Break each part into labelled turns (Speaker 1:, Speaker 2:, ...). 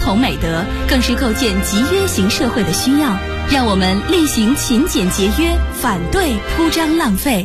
Speaker 1: 统美德，更是构建集约型社会的需要。让我们厉行勤俭节约，反对铺张浪费。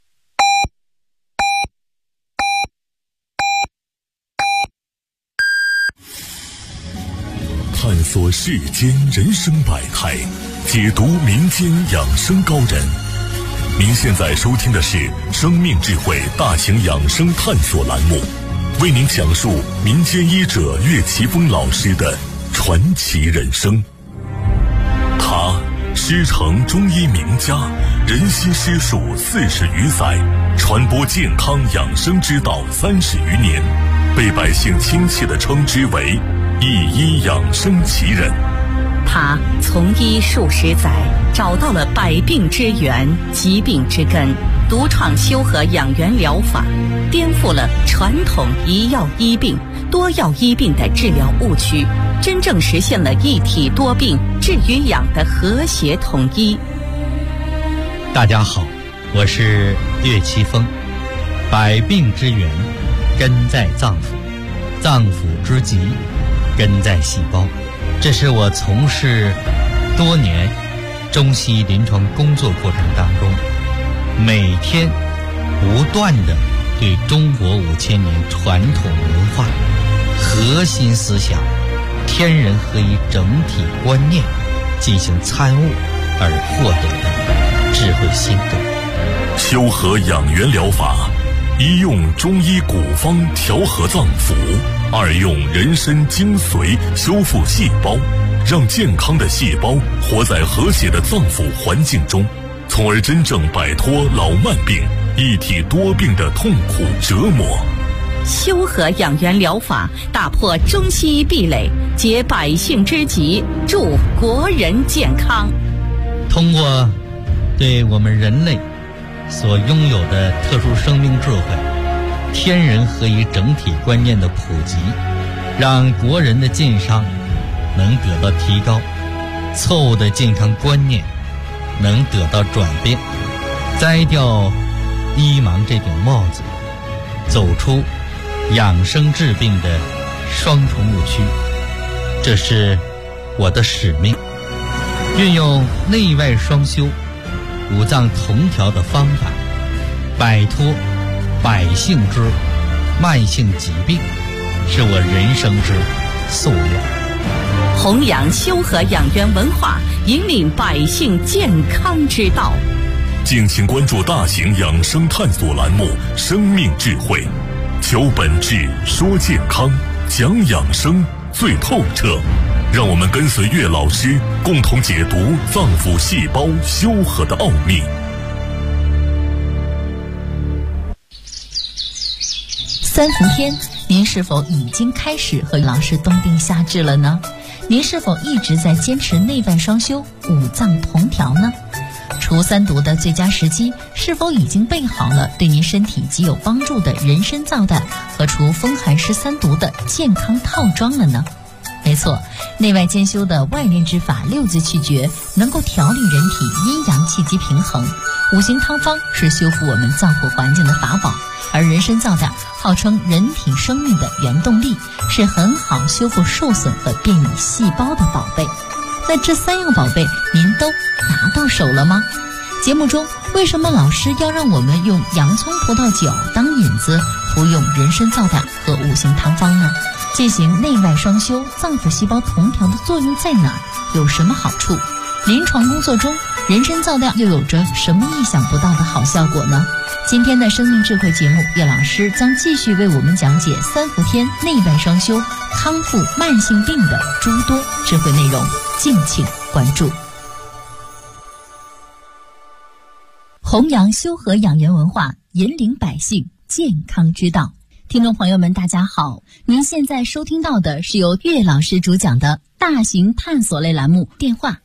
Speaker 2: 探索世间人生百态，解读民间养生高人。您现在收听的是生命智慧大型养生探索栏目，为您讲述民间医者岳奇峰老师的传奇人生。他师承中医名家，人心师术40余载，传播健康养生之道30余年，被百姓亲切地称之为一医养生奇人。
Speaker 1: 他从医数十载，找到了百病之源、疾病之根，独创修和养元疗法，颠覆了传统一药医病、多药医病的治疗误区，真正实现了一体多病、治与养的和谐统一。
Speaker 3: 大家好，我是岳奇峰。百病之源根在脏腑，脏腑之疾根在细胞。这是我从事多年中西医临床工作过程当中，每天不断地对中国5000年传统文化核心思想天人合一整体观念进行参悟而获得的智慧心得。
Speaker 2: 修和养元疗法，一用中医古方调和脏腑，二用人参精髓修复细胞，让健康的细胞活在和谐的脏腑环境中，从而真正摆脱老慢病、一体多病的痛苦折磨。
Speaker 1: 修和养元疗法打破中西医壁垒，解百姓之急，助国人健康。
Speaker 3: 通过对我们人类所拥有的特殊生命智慧、天人合一整体观念的普及，让国人的健康能得到提高，错误的健康观念能得到转变，摘掉医盲这顶帽子，走出养生治病的双重误区。这是我的使命，运用内外双修、五脏同调的方法，摆脱百姓之慢性疾病，是我人生之夙愿。
Speaker 1: 弘扬修和养元文化，引领百姓健康之道。
Speaker 2: 敬请关注大型养生探索栏目《生命智慧》，求本质，说健康，讲养生最透彻。让我们跟随岳老师，共同解读脏腑细胞修和的奥秘。
Speaker 4: 三伏天，您是否已经开始和老师冬病夏治了呢？您是否一直在坚持内外双修、五脏同调呢？除三毒的最佳时机，是否已经备好了对您身体极有帮助的人参皂苷和除风寒湿三毒的健康套装了呢？没错，内外兼修的外练之法6字气诀，能够调理人体阴阳气机平衡。五行汤方是修复我们脏腑环境的法宝，而人参皂苷号称人体生命的原动力，是很好修复受损和变异细胞的宝贝。那这3样宝贝您都拿到手了吗？节目中为什么老师要让我们用洋葱葡萄酒当引子，服用人参皂苷和五行汤方呢？进行内外双修、脏腑细胞同调的作用在哪儿？有什么好处？临床工作中，人参皂苷又有着什么意想不到的好效果呢？今天的生命智慧节目，岳老师将继续为我们讲解三伏天内外双修康复慢性病的诸多智慧内容，敬请关注。弘扬修和养元文化，引领百姓健康之道。听众朋友们大家好，您现在收听到的是由岳老师主讲的大型探索类栏目，电话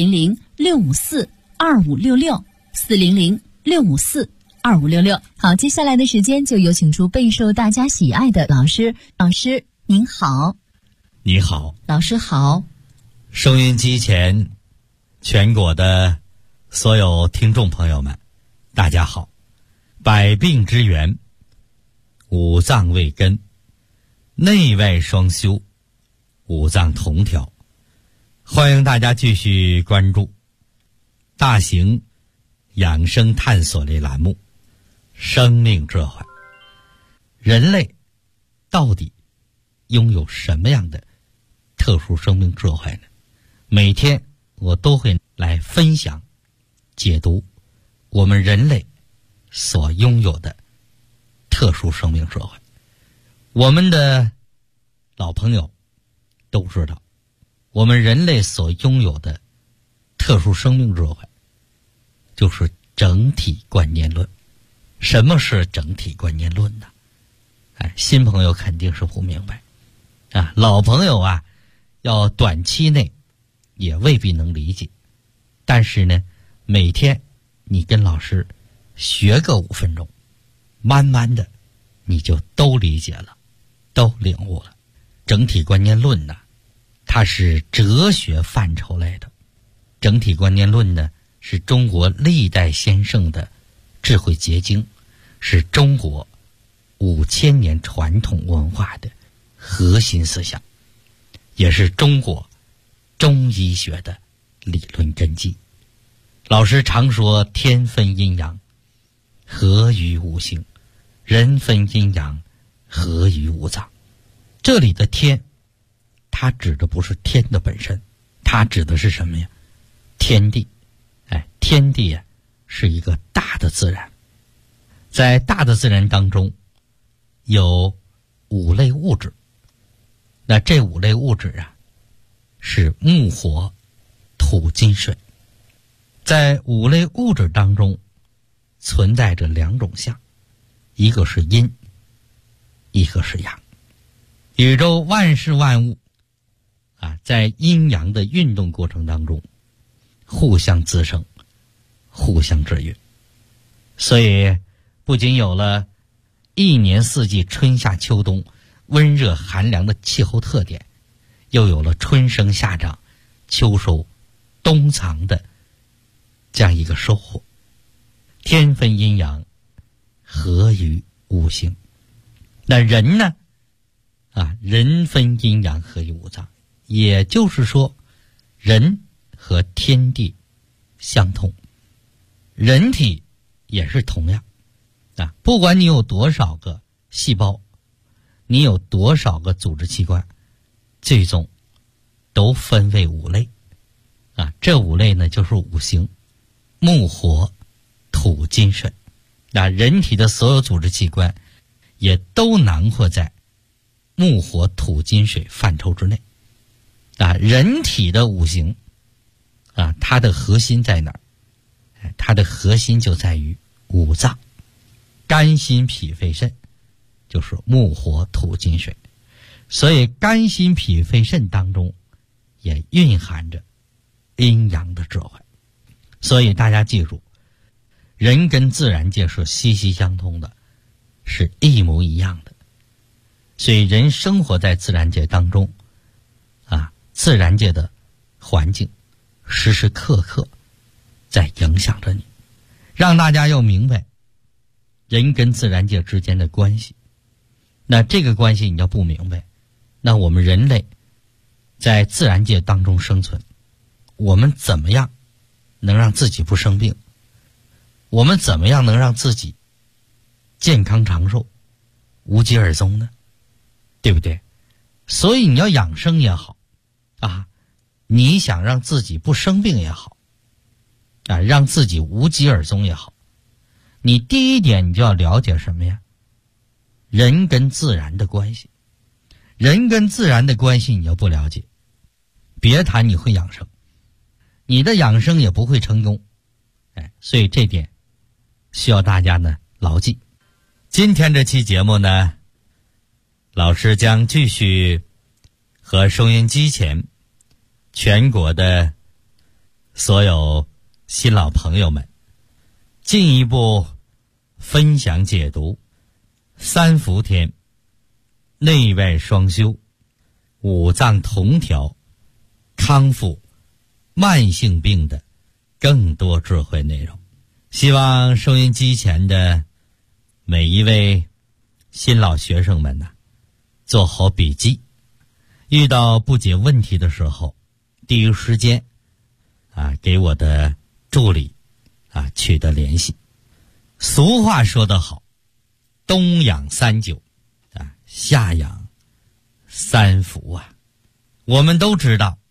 Speaker 4: 400-654-2566 400-654-2566。好，接下来的时间就有请出备受大家喜爱的老师。老师您好。
Speaker 3: 你好。
Speaker 4: 老师好。
Speaker 3: 收音机前全国的所有听众朋友们大家好。百病之源，五脏为根，内外双修， 五脏同调。欢迎大家继续关注大型养生探索类栏目《生命智慧》。人类到底拥有什么样的特殊生命智慧呢？每天我都会来分享解读我们人类所拥有的特殊生命智慧。我们的老朋友都知道，我们人类所拥有的特殊生命智慧就是整体观念论。什么是整体观念论呢？新朋友肯定是不明白啊，老朋友啊，要短期内也未必能理解。但是呢，每天你跟老师学个5分钟，慢慢的你就都理解了，都领悟了。整体观念论呢，它是哲学范畴类的。整体观念论呢，是中国历代先圣的智慧结晶，是中国5000年传统文化的核心思想，也是中国中医学的理论根基。老师常说天分阴阳，合于五行；人分阴阳，合于五脏。这里的天，它指的不是天的本身，它指的是什么呀？天地。天地啊，是一个大的自然。在大的自然当中有5类物质，那这5类物质啊，是木火土金水。在5类物质当中存在着2种相，一个是阴，一个是阳。宇宙万事万物在阴阳的运动过程当中互相滋生，互相制约。所以不仅有了一年四季春夏秋冬温热寒凉的气候特点，又有了春生夏长秋收冬藏的这样一个收获。天分阴阳，合于五行。那人呢人分阴阳，合于五脏。也就是说，人和天地相通，人体也是同样不管你有多少个细胞，你有多少个组织器官，最终都分为5类这5类呢，就是五行：木火土金水。人体的所有组织器官也都囊括在木火土金水范畴之内人体的五行它的核心在哪儿？它的核心就在于五脏，肝心脾肺肾就是木火土金水。所以肝心脾肺肾当中也蕴含着阴阳的智慧。所以大家记住，人跟自然界是息息相通的，是一模一样的。所以人生活在自然界当中自然界的环境时时刻刻在影响着你。让大家要明白人跟自然界之间的关系。那这个关系你要不明白，那我们人类在自然界当中生存，我们怎么样能让自己不生病？我们怎么样能让自己健康长寿，无疾而终呢？对不对？所以你要养生也好你想让自己不生病也好让自己无疾而终也好，你第一点你就要了解什么呀？人跟自然的关系。人跟自然的关系你要不了解，别谈你会养生，你的养生也不会成功。所以这点需要大家呢牢记。今天这期节目呢，老师将继续和收音机前全国的所有新老朋友们进一步分享解读3伏天内外双修、五脏同调、康复慢性病的更多智慧内容。希望收音机前的每一位新老学生们做好笔记， 遇到不解问题的时候，第一时间给我的助理取得联系。俗话说得好，冬养3九夏养3伏啊。我们都知道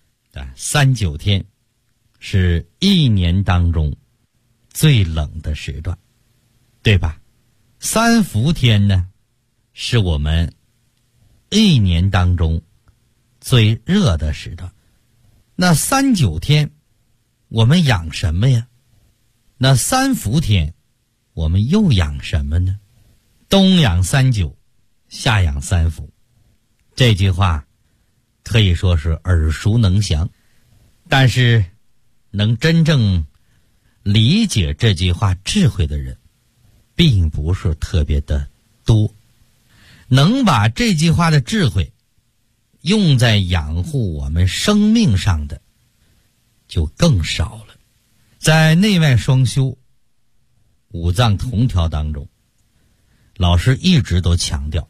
Speaker 3: 39天是一年当中最冷的时段，对吧？3伏天呢，是我们一年当中最热的时段。那39天我们养什么呀？那3伏天我们又养什么呢？冬养3九，夏养3伏，这句话可以说是耳熟能详，但是能真正理解这句话智慧的人并不是特别的多，能把这句话的智慧用在养护我们生命上的就更少了。在内外双修五脏同调当中，老师一直都强调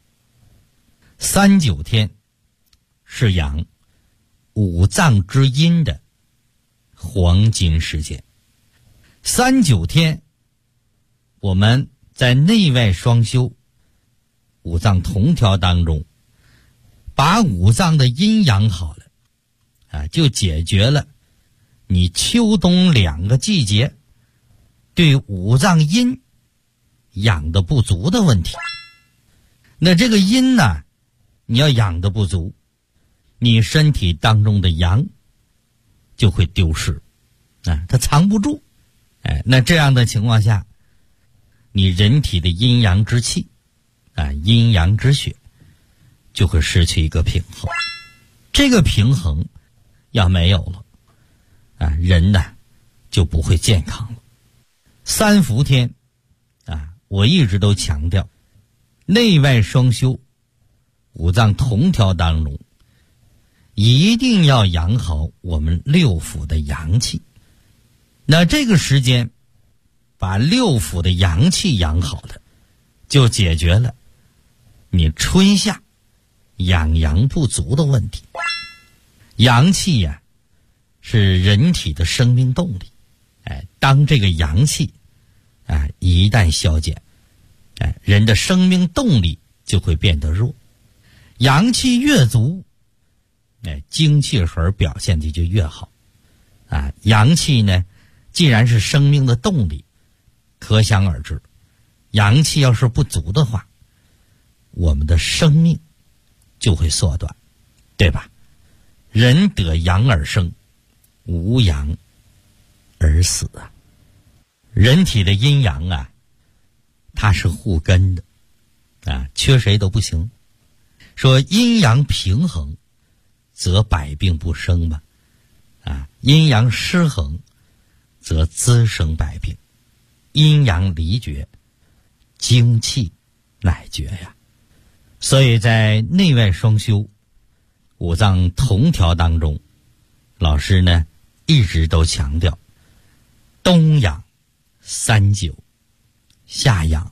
Speaker 3: 39天是养五脏之阴的黄金时间。39天我们在内外双修五脏同调当中，把五脏的阴养好了就解决了你秋冬2个季节对五脏阴养的不足的问题。那这个阴呢，你要养的不足，你身体当中的阳就会丢失它藏不住。那这样的情况下，你人体的阴阳之气阴阳之血就会失去一个平衡。这个平衡要没有了人呢就不会健康了。3伏天我一直都强调内外双修五脏同调当中一定要养好我们6腑的阳气。那这个时间把6腑的阳气养好了，就解决了你春夏养阳不足的问题。阳气是人体的生命动力。当这个阳气一旦消减，人的生命动力就会变得弱。阳气越足，精气神表现的就越好。阳气呢，既然是生命的动力，可想而知，阳气要是不足的话，我们的生命就会缩短，对吧？人得阳而生，无阳而死人体的阴阳它是互根的缺谁都不行。说阴阳平衡则百病不生嘛阴阳失衡则滋生百病。阴阳离绝，精气乃绝呀。所以在内外双修五脏同调当中，老师呢一直都强调冬养3九，夏养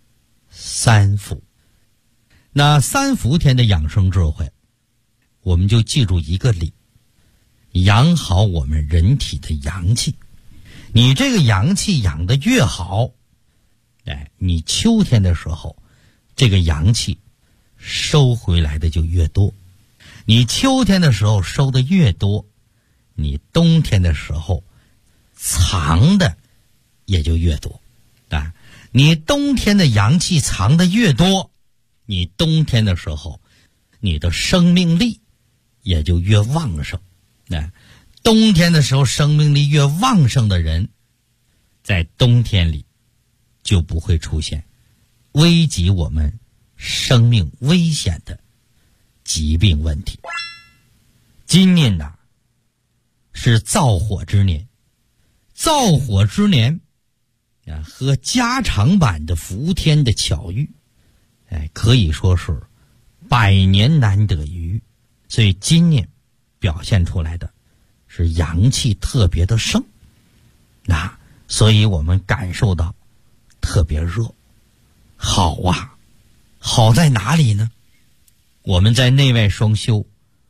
Speaker 3: 3伏。那3伏天的养生智慧，我们就记住一个理，养好我们人体的阳气。你这个阳气养得越好，你秋天的时候这个阳气收回来的就越多。你秋天的时候收的越多，你冬天的时候藏的也就越多你冬天的阳气藏的越多，你冬天的时候你的生命力也就越旺盛。冬天的时候生命力越旺盛的人，在冬天里就不会出现危及我们生命危险的疾病问题。今年是燥火之年，燥火之年和加长版的伏天的巧遇可以说是100年难得一遇。所以今年表现出来的是阳气特别的盛所以我们感受到特别热。好好在哪里呢？我们在内外双修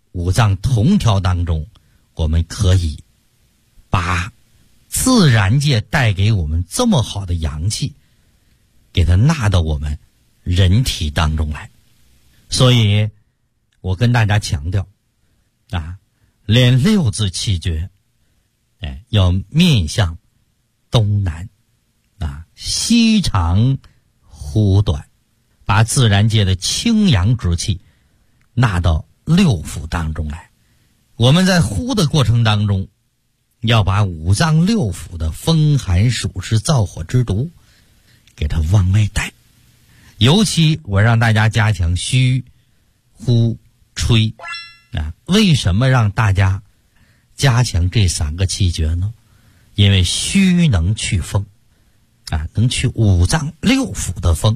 Speaker 3: 五脏同调当中，我们可以把自然界带给我们这么好的阳气给它纳到我们人体当中来。所以我跟大家强调练六字气诀要面向东南西长呼短，把自然界的清阳之气纳到六腑当中来。我们在呼的过程当中，要把五脏六腑的风寒暑湿燥火之毒给它往外带。尤其我让大家加强虚呼吹为什么让大家加强这3个气诀呢？因为虚能去风能去五脏六腑的风，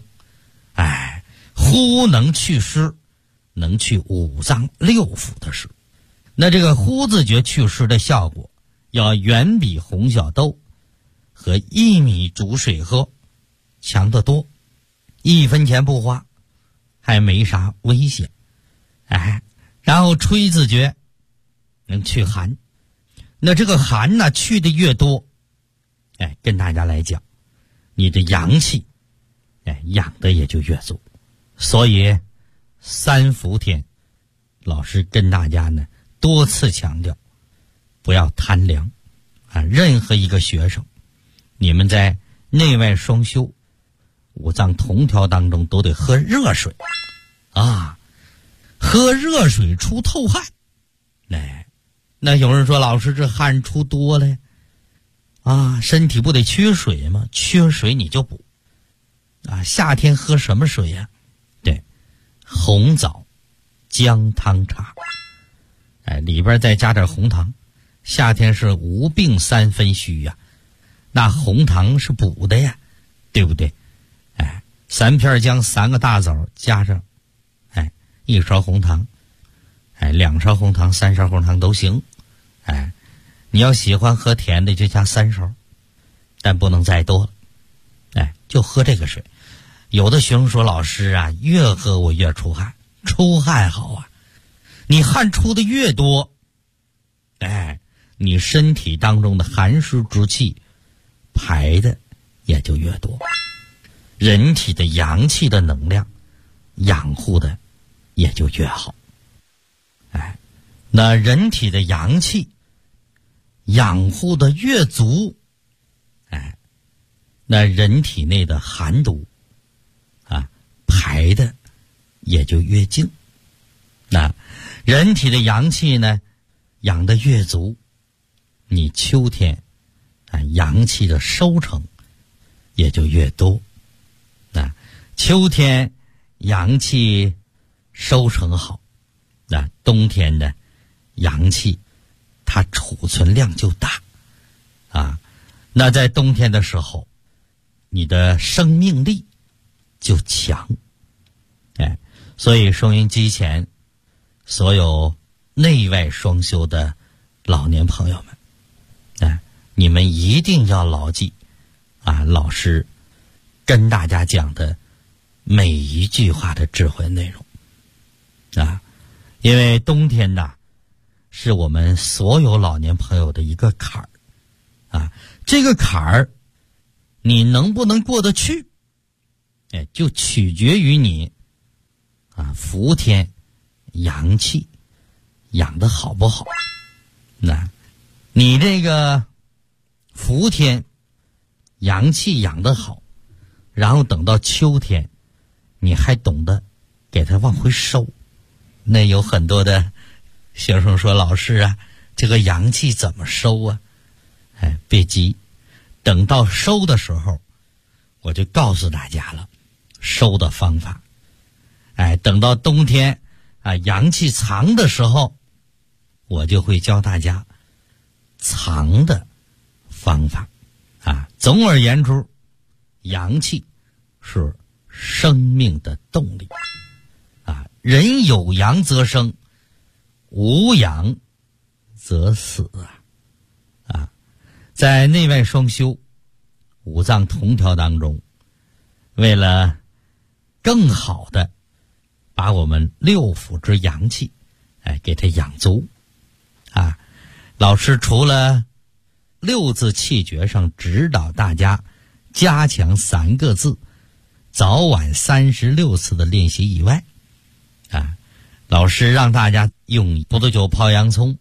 Speaker 3: 呼能去湿，能去五脏六腑的湿。那这个呼字诀祛湿的效果要远比红小豆和薏米煮水喝强得多，1分钱不花，还没啥危险。然后吹字诀能去寒，那这个寒呢去的越多，跟大家来讲，你的阳气养的也就越足。所以3伏天老师跟大家呢多次强调，不要贪凉任何一个学生，你们在内外双修五脏同调当中都得喝热水喝热水出透汗。那有人说，老师这汗出多了身体不得缺水吗？缺水你就补夏天喝什么水呀？对，红枣姜汤茶里边再加点红糖。夏天是无病3分虚那红糖是补的呀，对不对？3片姜3个大枣加上1勺红糖2勺红糖3勺红糖都行你要喜欢喝甜的就加3勺，但不能再多了就喝这个水。有的学生说，老师越喝我越出汗。出汗好你汗出的越多你身体当中的寒湿之气排的也就越多，人体的阳气的能量养护的也就越好那人体的阳气养护的越足那人体内的寒毒排的也就越净。那人体的阳气呢养得越足，你秋天阳气的收成也就越多。秋天阳气收成好，那冬天的阳气它储存量就大那在冬天的时候你的生命力就强所以收音机前所有内外双修的老年朋友们你们一定要牢记老师跟大家讲的每一句话的智慧内容因为冬天是我们所有老年朋友的一个坎儿这个坎儿你能不能过得去就取决于你伏天阳气养得好不好。那你这个伏天阳气养得好，然后等到秋天你还懂得给它往回收。那有很多的学生说，老师这个阳气怎么收别急，等到收的时候我就告诉大家了收的方法等到冬天阳气藏的时候我就会教大家藏的方法总而言之，阳气是生命的动力人有阳则生，无阳则死在内外双修五脏同调当中，为了更好的把我们六腑之阳气给它养足。老师除了六字气诀上指导大家加强3个字早晚36次的练习以外，老师让大家用葡萄酒泡洋葱。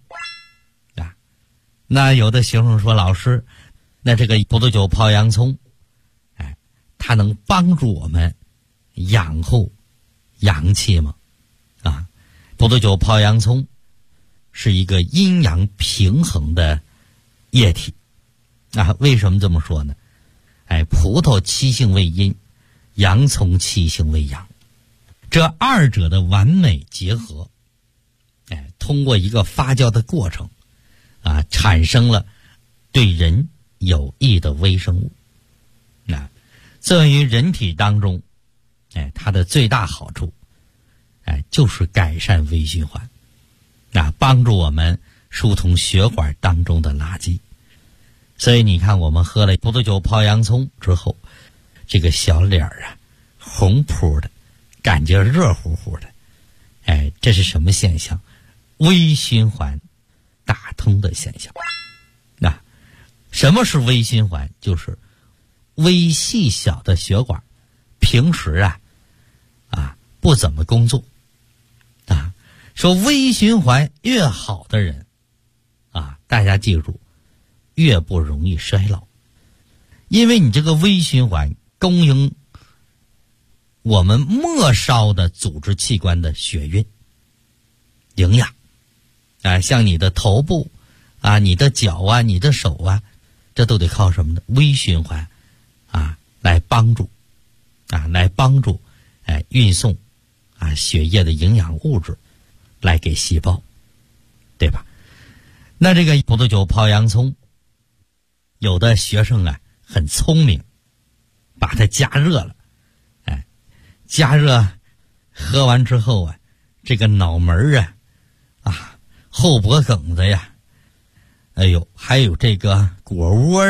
Speaker 3: 那有的学生说，老师，那这个葡萄酒泡洋葱，它能帮助我们养护阳气吗？葡萄酒泡洋葱是一个阴阳平衡的液体。为什么这么说呢？葡萄气性为阴，洋葱气性为阳，这二者的完美结合，通过一个发酵的过程，产生了对人有益的微生物。这于人体当中，它的最大好处，就是改善微循环，帮助我们疏通血管当中的垃圾。所以你看，我们喝了葡萄酒泡洋葱之后，这个小脸红扑的，感觉热乎乎的，这是什么现象？微循环打通的现象。什么是微循环？就是微细小的血管平时不怎么工作。说微循环越好的人大家记住，越不容易衰老。因为你这个微循环供应我们末梢的组织器官的血运营养，像你的头部你的脚你的手这都得靠什么呢？微循环来帮助运送血液的营养物质来给细胞，对吧？那这个葡萄酒泡洋葱，有的学生很聪明，把它加热了，加热喝完之后这个脑门后脖梗子还有这个果窝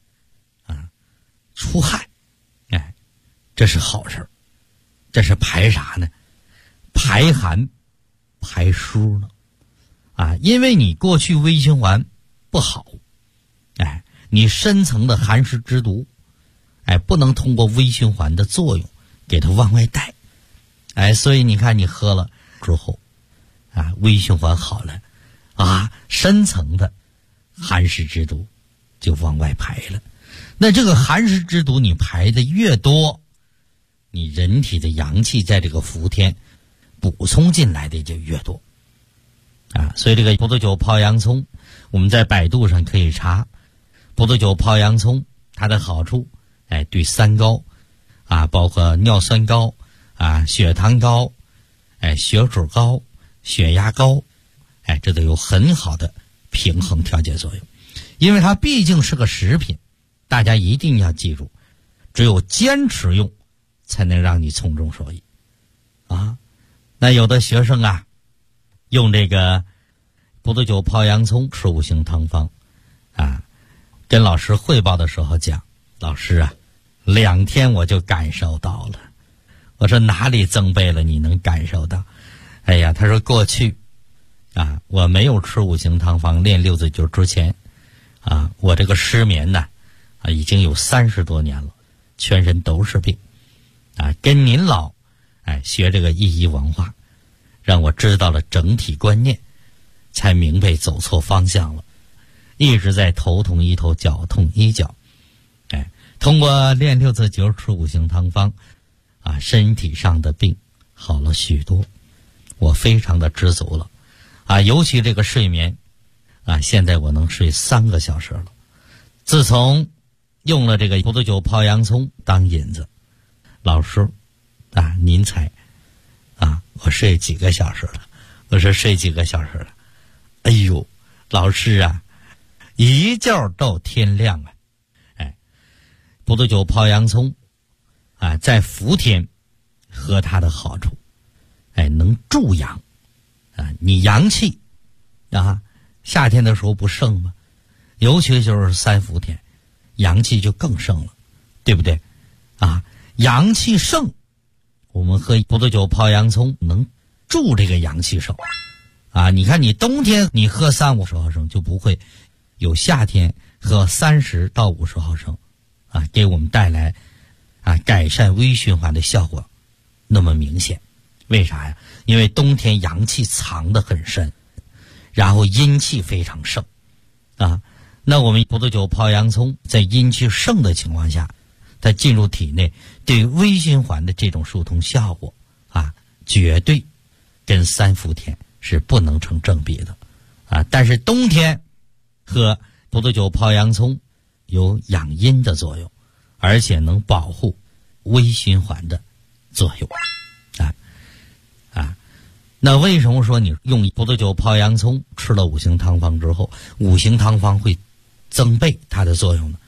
Speaker 3: 出汗，这是好事，这是排啥呢？排寒排湿呢。因为你过去微循环不好，你深层的寒湿之毒不能通过微循环的作用给它往外带，所以你看你喝了之后微循环好了深层的寒湿之毒就往外排了。那这个寒湿之毒你排的越多，你人体的阳气在这个伏天补充进来的就越多所以这个葡萄酒泡洋葱，我们在百度上可以查葡萄酒泡洋葱它的好处，对三高包括尿酸高血糖高血脂高血压高这都有很好的平衡调节作用。因为它毕竟是个食品，大家一定要记住，只有坚持用才能让你从中受益那有的学生用这个葡萄酒泡洋葱吃5行汤方跟老师汇报的时候讲，老师2天我就感受到了。我说哪里增倍了你能感受到？他说过去我没有吃5行汤方练6字诀之前我这个失眠已经有30多年了，全身都是病跟您老学这个一医文化，让我知道了整体观念，才明白走错方向了，一直在头痛医头脚痛医脚通过练6字诀吃5行汤方身体上的病好了许多，我非常的知足了尤其这个睡眠现在我能睡3个小时了。自从用了这个葡萄酒泡洋葱当引子，老师您猜我睡几个小时了？我说睡几个小时了？哎呦，老师一觉到天亮葡萄酒泡洋葱在伏天喝它的好处能助阳你阳气夏天的时候不盛吗？尤其就是3伏天阳气就更盛了，对不对阳气盛，我们喝葡萄酒泡洋葱能助这个阳气盛啊，你看你冬天你喝3-50毫升就不会有夏天喝30到50毫升啊，给我们带来啊改善微循环的效果那么明显。为啥呀？因为冬天阳气藏得很深，然后阴气非常盛啊。那我们葡萄酒泡洋葱在阴气盛的情况下，它进入体内对微循环的这种疏通效果啊，绝对跟3伏天是不能成正比的啊。但是冬天喝葡萄酒泡洋葱有养阴的作用，而且能保护微循环的作用啊。那为什么说你用葡萄酒泡洋葱吃了五行汤方之后，五行汤方会增倍它的作用呢？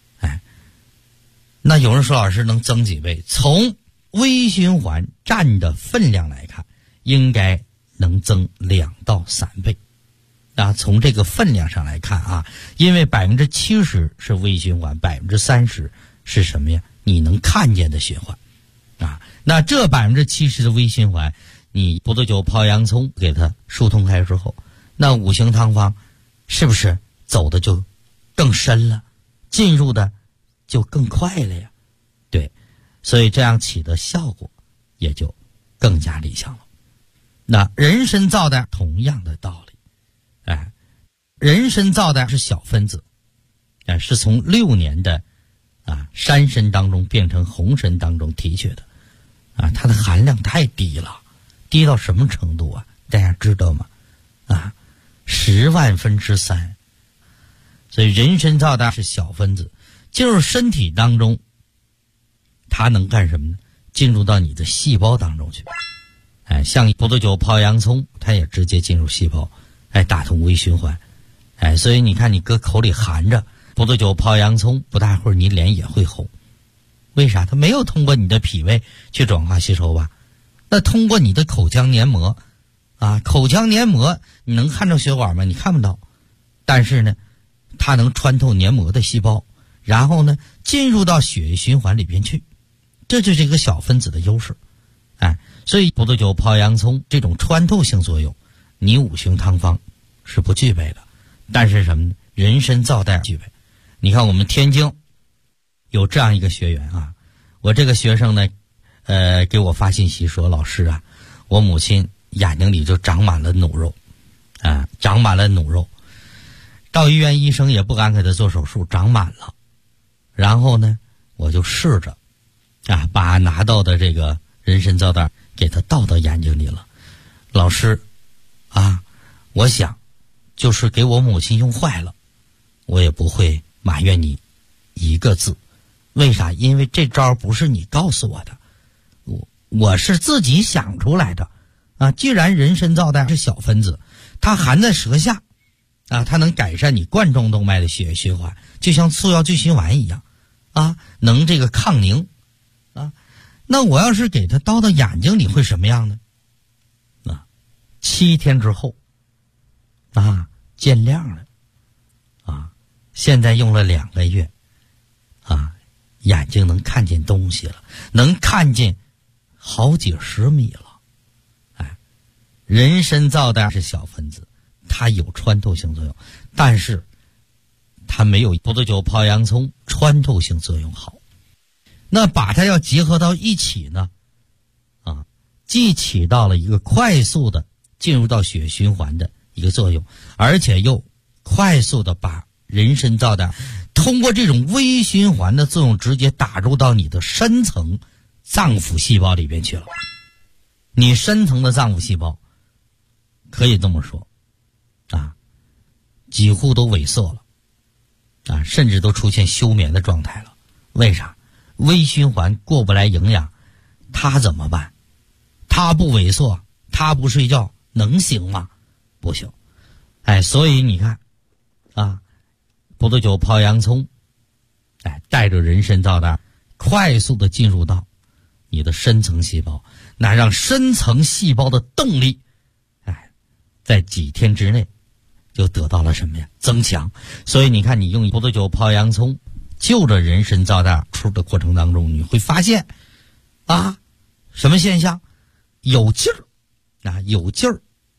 Speaker 3: 那有人说老师能增几倍？从微循环占的分量来看，应该能增2到3倍。啊，从这个分量上来看啊，因为70%是微循环，30%是什么呀？你能看见的循环啊。那这70%的微循环，你葡萄酒泡洋葱给它疏通开之后，那五行汤方是不是走的就更深了，进入的就更快了呀？对，所以这样起的效果也就更加理想了。那人参皂苷同样的道理，人参皂苷是小分子，是从6年的山参当中变成红参当中提取的啊，它的含量太低了，低到什么程度啊？大家知道吗？10万分之3。所以人参皂苷是小分子，进入身体当中，它能干什么呢？进入到你的细胞当中去。像葡萄酒泡洋葱，它也直接进入细胞，打通微循环。所以你看你搁口里含着葡萄酒泡洋葱，不大会儿你脸也会红。为啥？它没有通过你的脾胃去转化吸收吧？那通过你的口腔黏膜口腔黏膜你能看着血管吗？你看不到。但是呢，它能穿透黏膜的细胞，然后呢进入到血液循环里边去，这就是一个小分子的优势。所以葡萄酒泡洋葱这种穿透性作用，你五行汤方是不具备的，但是什么呢？人参皂苷具备。你看我们天津有这样一个学员我这个学生呢给我发信息说，老师我母亲眼睛里就长满了脓肉长满了脓肉，到医院医生也不敢给他做手术，长满了。然后呢我就试着把拿到的这个人参皂苷给他倒到眼睛里了。老师我想就是给我母亲用坏了，我也不会埋怨你一个字。为啥？因为这招不是你告诉我的，我是自己想出来的既然人参皂苷是小分子，它含在舌下它能改善你冠状动脉的血液循环，就像速效救心丸一样能这个抗凝那我要是给它倒到眼睛里会什么样呢？7天之后见亮了现在用了2个月眼睛能看见东西了，能看见好几10米了。人参皂苷是小分子，它有穿透性作用，但是它没有葡萄酒泡洋葱穿透性作用好。那把它要结合到一起呢既起到了一个快速的进入到血循环的一个作用，而且又快速的把人参皂苷通过这种微循环的作用直接打入到你的深层脏腑细胞里边去了。你深层的脏腑细胞可以这么说几乎都萎缩了甚至都出现休眠的状态了。为啥？微循环过不来营养，它怎么办？它不萎缩，它不睡觉，能行吗？不行。所以你看葡萄酒泡洋葱带着人参皂苷快速的进入到你的深层细胞，那让深层细胞的动力在几天之内就得到了什么呀？增强。所以你看你用葡萄酒泡洋葱就着人参皂苷出的过程当中，你会发现什么现象？有劲儿有劲儿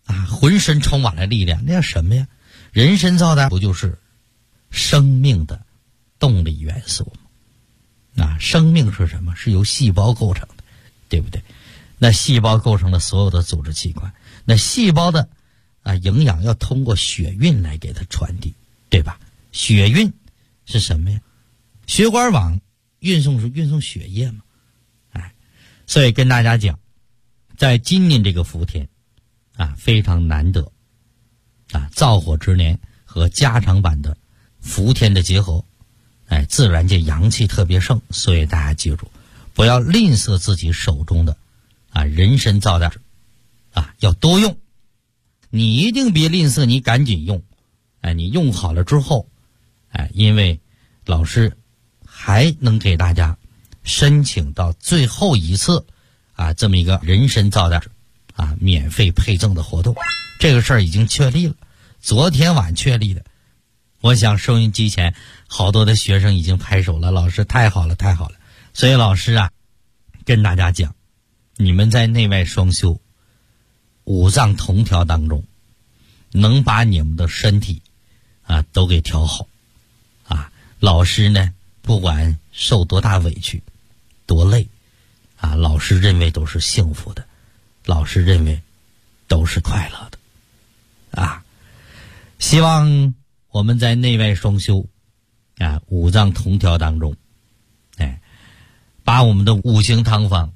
Speaker 3: 啊，浑身充满了力量，那叫什么呀？人参皂苷不就是生命的动力元素吗？啊，生命是什么？是由细胞构成的，对不对？那细胞构成了所有的组织器官，那细胞的营养要通过血运来给它传递，对吧？血运是什么呀？血管网运送血液嘛，所以跟大家讲，在今年这个伏天非常难得灶火之年和加长版的伏天的结合，自然界阳气特别盛，所以大家记住，不要吝啬自己手中的人参皂苷要多用，你一定别吝啬，你赶紧用，你用好了之后，因为老师还能给大家申请到最后一次这么一个人参皂苷免费配赠的活动，这个事儿已经确立了，昨天晚确立的。我想收音机前好多的学生已经拍手了，老师太好了太好了。所以老师跟大家讲，你们在内外双修五脏同调当中，能把你们的身体都给调好老师呢不管受多大委屈多累老师认为都是幸福的，老师认为都是快乐的希望我们在内外双修五脏同调当中把我们的五行汤方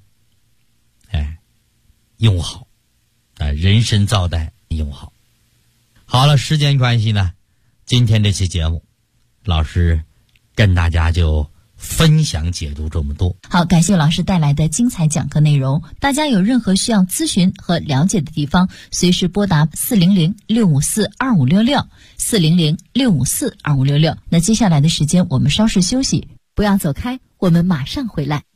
Speaker 3: 用好人参皂苷用好。好了，时间关系呢，今天这期节目老师跟大家就分享解读这么多。
Speaker 4: 好，感谢老师带来的精彩讲课内容。大家有任何需要咨询和了解的地方，随时拨打400-654-2566 400-654-2566。那接下来的时间我们稍事休息，不要走开，我们马上回来。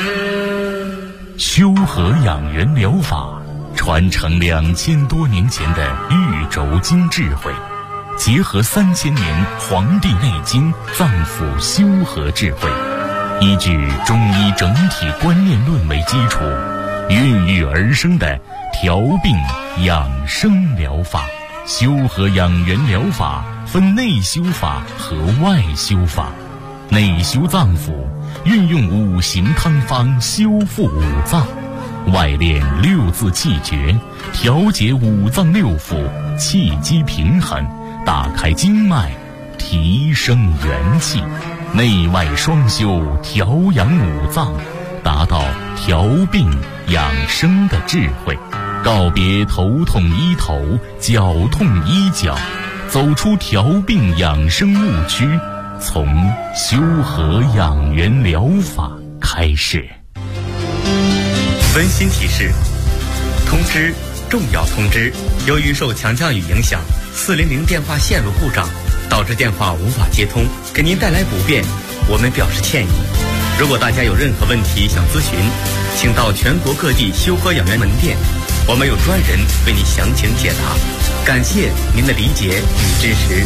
Speaker 2: 修和养元疗法传承2000多年前的玉轴经智慧，结合3000年《黄帝内经》脏腑修和智慧，依据中医整体观念论为基础，孕育而生的调病养生疗法。修和养元疗法分内修法和外修法。内修脏腑，运用五行汤方修复五脏；外练六字气诀，调节五脏六腑，气机平衡，打开经脉，提升元气。内外双修，调养五脏，达到调病养生的智慧。告别头痛医头，脚痛医脚，走出调病养生误区，从修和养元疗法开始。
Speaker 5: 温馨提示：通知，重要通知！由于受强降雨影响，400电话线路故障，导致电话无法接通，给您带来不便，我们表示歉意。如果大家有任何问题想咨询，请到全国各地修和养元门店，我们有专人为您详情解答。感谢您的理解与支持。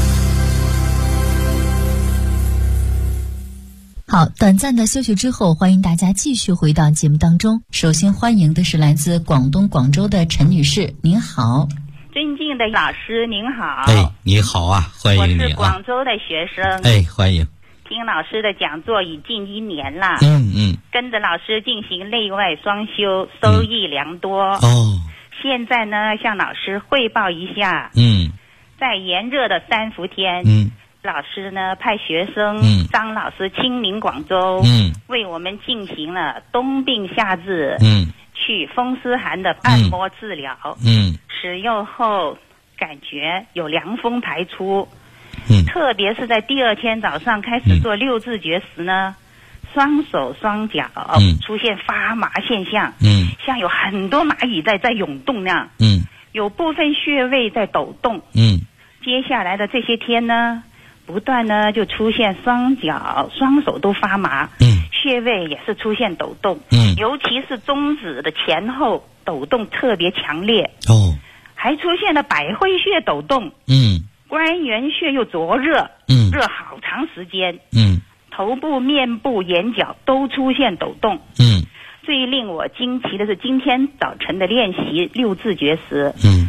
Speaker 4: 好，短暂的休息之后，欢迎大家继续回到节目当中。首先欢迎的是来自广东广州的陈女士，您好。
Speaker 6: 尊敬的老师您好。
Speaker 3: 你好欢迎你
Speaker 6: 我是广州的学生。
Speaker 3: 欢迎。
Speaker 6: 听老师的讲座已近1年了。跟着老师进行内外双修，收益良多。现在呢，向老师汇报一下。在炎热的3伏天，老师呢派学生张老师亲临广州，为我们进行了冬病夏治祛风湿寒的按摩治疗。使用后感觉有凉风排出，特别是在第2天早上开始做6字诀时呢，双手双脚出现发麻现象，像有很多蚂蚁在涌动那样，有部分穴位在抖动。接下来的这些天呢，不断呢就出现双脚双手都发麻，穴位也是出现抖动，尤其是中指的前后抖动特别强烈，还出现了百会穴抖动，关元穴又灼热，热好长时间，头部、面部、眼角都出现抖动。最令我惊奇的是今天早晨的练习6字诀时，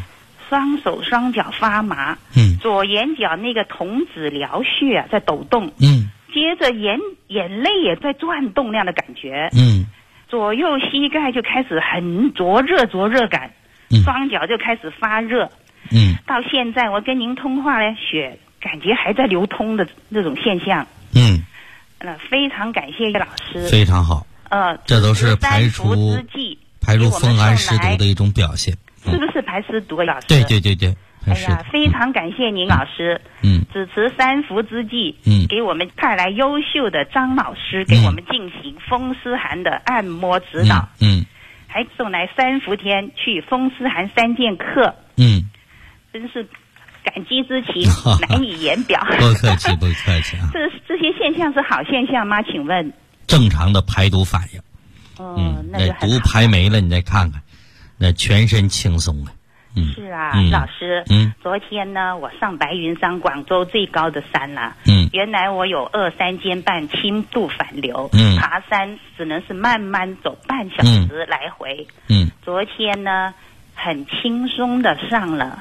Speaker 6: 双手双脚发麻，左眼角那个瞳子髎穴在抖动，接着眼泪也在转动那样的感觉，左右膝盖就开始很灼热感，双脚就开始发热，到现在我跟您通话呢，血感觉还在流通的那种现象，非常感谢叶老师，
Speaker 3: 非常好，这都是排除风寒湿毒的一种表现，
Speaker 6: 是不是排湿毒，老师？
Speaker 3: 对。
Speaker 6: 哎呀，非常感谢您老师，主持三伏之际，给我们派来优秀的张老师给我们进行风湿寒的按摩指导，还送来三伏天去风湿寒3剑课，真是感激之情难以言表。
Speaker 3: 不客气啊。
Speaker 6: 这些现象是好现象吗？请问？
Speaker 3: 正常的排毒反应。那毒排没了，你再看看，那全身轻松了。
Speaker 6: 是啊，老师，昨天呢，我上白云山，广州最高的山了。原来我有2-3肩半轻度反流，爬山只能是慢慢走半小时来回。昨天呢，很轻松的上了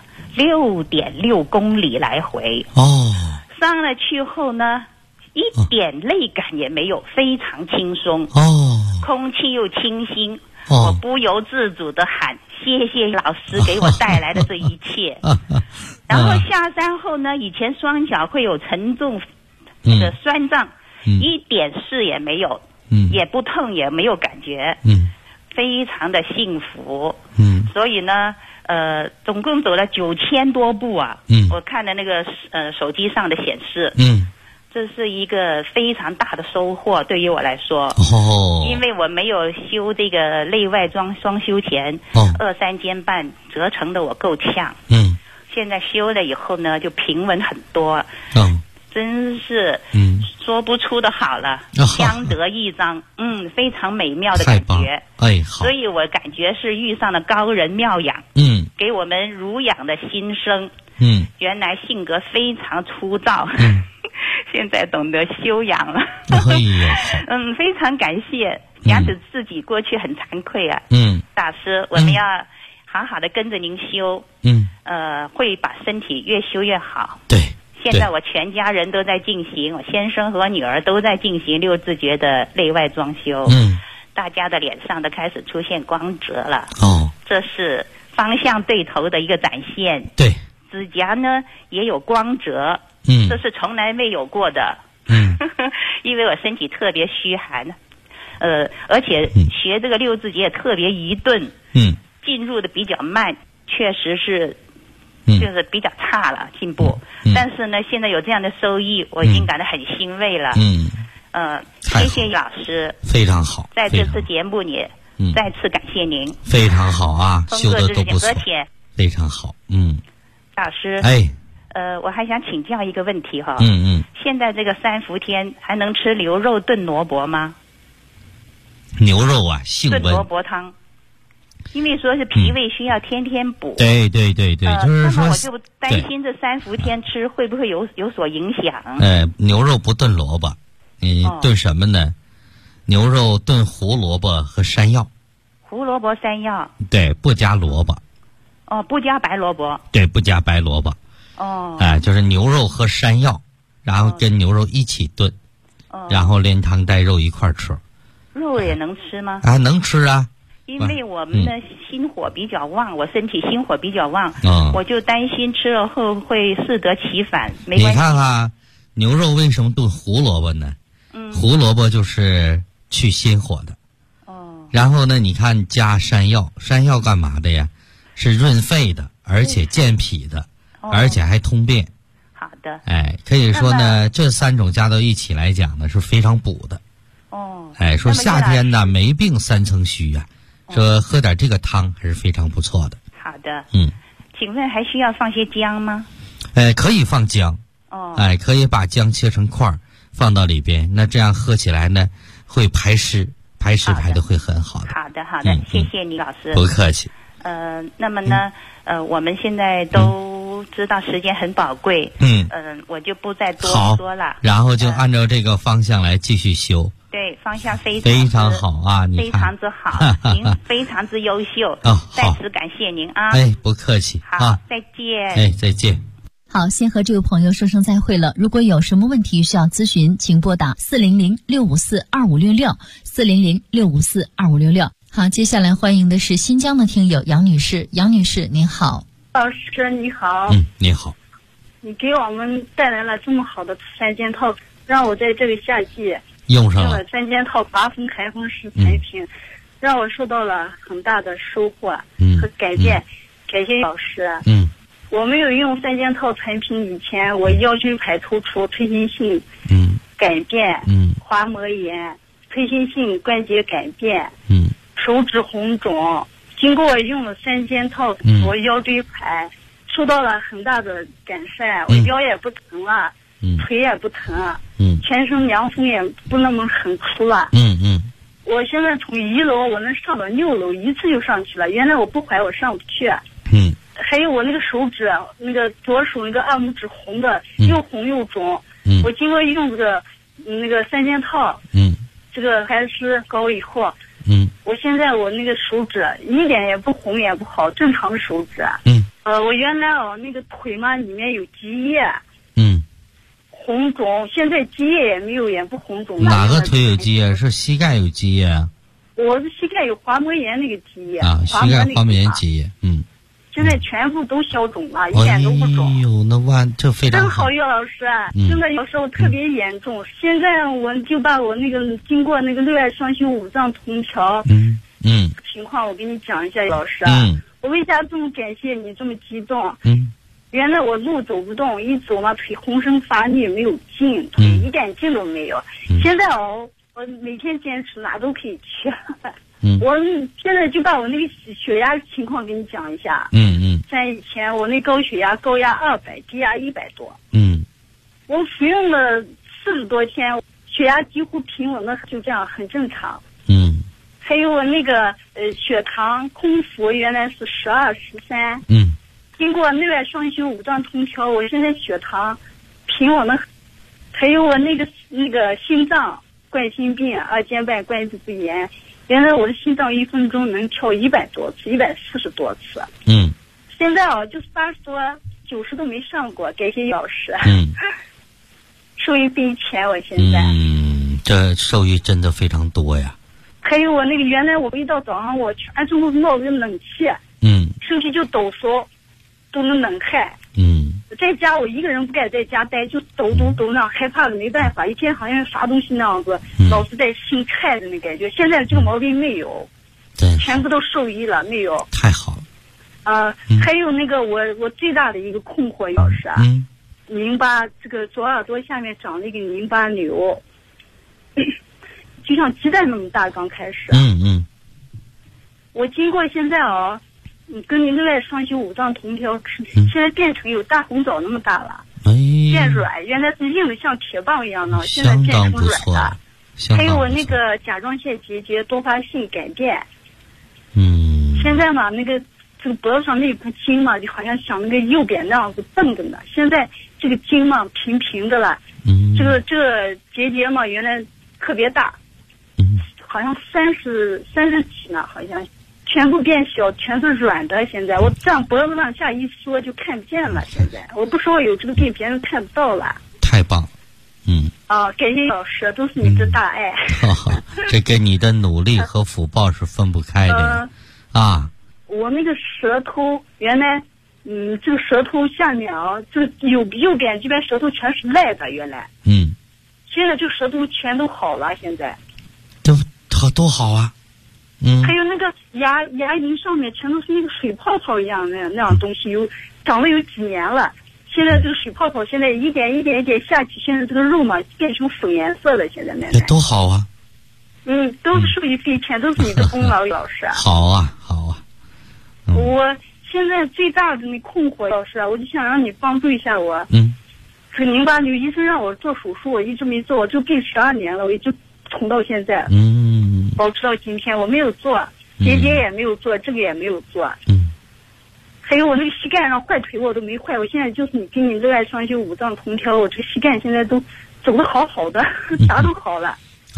Speaker 6: 6.6公里来回。上了去后呢，一点累感也没有，非常轻松。空气又清新。我不由自主的喊谢谢老师给我带来的这一切。然后下山后呢，以前双脚会有沉重的酸胀，一点事也没有，也不痛也没有感觉，非常的幸福。所以呢总共走了9000多步啊。我看的那个手机上的显示，这是一个非常大的收获，对于我来说。因为我没有修这个内外双修前，2-3肩半折成的我够呛。现在修了以后呢，就平稳很多。真是说不出的好了，相得益彰。非常美妙的感觉。
Speaker 3: 好。
Speaker 6: 所以我感觉是遇上了高人妙养，给我们濡养的新生。原来性格非常粗糙。现在懂得修养了。非常感谢，讲起自己过去很惭愧啊。大师，我们要好好的跟着您修，会把身体越修越好。
Speaker 3: 对。
Speaker 6: 现在我全家人都在进行，我先生和我女儿都在进行6字诀的内外装修。大家的脸上都开始出现光泽了。这是方向对头的一个展现。
Speaker 3: 对。
Speaker 6: 指甲呢也有光泽。这是从来没有过的。因为我身体特别虚寒，而且学这个6字诀也特别愚钝，进入的比较慢，确实是就是比较差了进步。但是呢，现在有这样的收益，我已经感到很欣慰了。谢谢老师，
Speaker 3: 非常好。
Speaker 6: 在这次节目里，再次感谢您，
Speaker 3: 非常好啊，修的都不错，非常好。
Speaker 6: 老师，我还想请教一个问题哈。现在这个三伏天还能吃牛肉炖萝卜吗？
Speaker 3: 牛肉啊，性温。
Speaker 6: 炖萝卜汤，因为说是脾胃需要天天补。
Speaker 3: 对，就是说，
Speaker 6: 那么我就担心这三伏天吃会不会有所影响？
Speaker 3: 牛肉不炖萝卜，你炖什么呢？牛肉炖胡萝卜和山药。
Speaker 6: 胡萝卜、山药。
Speaker 3: 对，不加萝卜。
Speaker 6: 不加白萝卜。
Speaker 3: 对，不加白萝卜。就是牛肉和山药，然后跟牛肉一起炖，然后连汤带肉一块吃。
Speaker 6: 肉也能吃吗？
Speaker 3: 能吃啊。
Speaker 6: 因为我们的心火比较旺，我身体心火比较旺，我就担心吃了后会适得其反。没关系。
Speaker 3: 你看看牛肉为什么炖胡萝卜呢？胡萝卜就是去心火的。然后呢，你看加山药，山药干嘛的呀？是润肺的，而且健脾的。而且还通便。
Speaker 6: 好的。
Speaker 3: 可以说呢，这3种加到一起来讲呢，是非常补的。说夏天呢没病3层虚啊，说喝点这个汤还是非常不错的。
Speaker 6: 好的。请问还需要放些姜吗？
Speaker 3: 可以放姜。可以把姜切成块儿放到里边，那这样喝起来呢会排湿排的会很好的。
Speaker 6: 好的，谢谢你老师。
Speaker 3: 不客气。
Speaker 6: 那么呢，我们现在都知道时间很宝贵，我就不再多说了。
Speaker 3: 然后就按照这个方向来继续修。
Speaker 6: 对，方向非
Speaker 3: 常好啊，你
Speaker 6: 非常之好，您非常之优秀在此感谢您啊！
Speaker 3: 不客气，
Speaker 6: 好，再见。
Speaker 3: 再见。
Speaker 4: 好，先和这位朋友说声再会了。如果有什么问题需要咨询，请拨打400-654-2566，400-654-2566。好，接下来欢迎的是新疆的听友杨女士。杨女士您好。
Speaker 7: 老师你好。
Speaker 3: 你好。
Speaker 7: 你给我们带来了这么好的3件套，让我在这个夏季
Speaker 3: 用上了
Speaker 7: 3件套拔风开封式产品，让我受到了很大的收获和改变。感谢老师。我没有用3件套产品以前，我腰椎盘突出、退行性改变、滑膜炎、退行性关节改变、手指红肿。经过我用了3件套，我腰椎盘受到了很大的改善，我腰也不疼了，腿也不疼，全身凉风也不那么很粗了。我现在从1楼我能上到6楼，一次就上去了。原来我不怀我上不去。还有我那个手指，那个左手那个2拇指红的，又红又肿。我经过用这个那个3件套，这个还是膏以后，我现在我那个手指一点也不红也不好，正常的手指。我原来那个腿嘛里面有积液，红肿，现在积液也没有，也不红肿。
Speaker 3: 哪个腿有积液？是膝盖有积液啊？
Speaker 7: 我是膝盖有滑膜炎那个积液
Speaker 3: 啊，膝盖滑膜炎积液。
Speaker 7: 现在全部都消肿了，一点都不肿。
Speaker 3: 哎呦，那这非常
Speaker 7: 好。岳老师，真的有时候特别严重。现在我就把我那个经过那个内外双修5脏同调情况，我给你讲一下，老师。我为啥这么感谢你，这么激动？原来我路走不动，一走嘛腿浑身发力，没有劲，腿一点劲都没有。现在我每天坚持，哪都可以去。我现在就把我那个血压情况给你讲一下。像以前我那高血压，高压200，低压100多。我服用了40多天，血压几乎平稳的，就这样很正常。还有我那个血糖空腹原来是12、13。经过内外双修5脏同调，我现在血糖平稳的。还有我那个心脏冠心病、2尖瓣关节炎。原来我的心脏1分钟能跳100多次，140多次。现在就是80多、90都没上过，感谢老师。受益匪浅，我现在。
Speaker 3: 这受益真的非常多呀。
Speaker 7: 还有我那个原来我一到早上我全身都冒着冷气，身体就抖擞，都能冷汗。在家我一个人不敢在家待，就抖那样，害怕的没办法，一天好像啥东西那样子，老是在心颤的那感觉。现在这个毛病没有，全部都受益了，没有。
Speaker 3: 太好了。
Speaker 7: 还有那个我最大的一个困惑，老师啊，淋巴这个左耳朵下面长了一个淋巴瘤，就像鸡蛋那么大，刚开始。我经过现在跟你内外双修5脏同调，现在变成有大红枣那么大了，变软，原来是硬的像铁棒一样的，现在变成软的。还有我那个甲状腺结节多发性改变。现在嘛，那个这个脖子上那股筋嘛，就好像像那个右边那样子蹦着呢。现在这个筋嘛平的了，这个结节嘛原来特别大，好像30几呢，好像。全部变小，全是软的。现在我这样脖子往下一缩就看不见了。现在我不说我有这个病，别人看不到了。
Speaker 3: 太棒了。
Speaker 7: 感谢老师，都是你的大爱。
Speaker 3: 这跟你的努力和福报是分不开的。
Speaker 7: 我那个舌头原来，这个舌头下面这个右边这边舌头全是赖的，原来。现在这个舌头全都好了，现在。
Speaker 3: 多好啊！
Speaker 7: 还有那个牙龈上面全都是那个水泡泡一样那样东西，长了有几年了。现在这个水泡泡现在一点下去，现在这个肉嘛变成粉颜色了。现在
Speaker 3: 这多好啊！
Speaker 7: 都是受益匪浅，都是你的功劳，老师。
Speaker 3: 好啊。
Speaker 7: 我现在最大的那困惑，老师，我就想让你帮助一下我。这淋巴瘤医生让我做手术，我一直没做，我这个病12年了，我一直从到现在。保持到今天，我没有做，结节也没有做，这个也没有做。还有我那个膝盖上坏腿我都没坏，我现在就是你给你内外双修5脏同调，我这个膝盖现在都走得好的，啥都好了。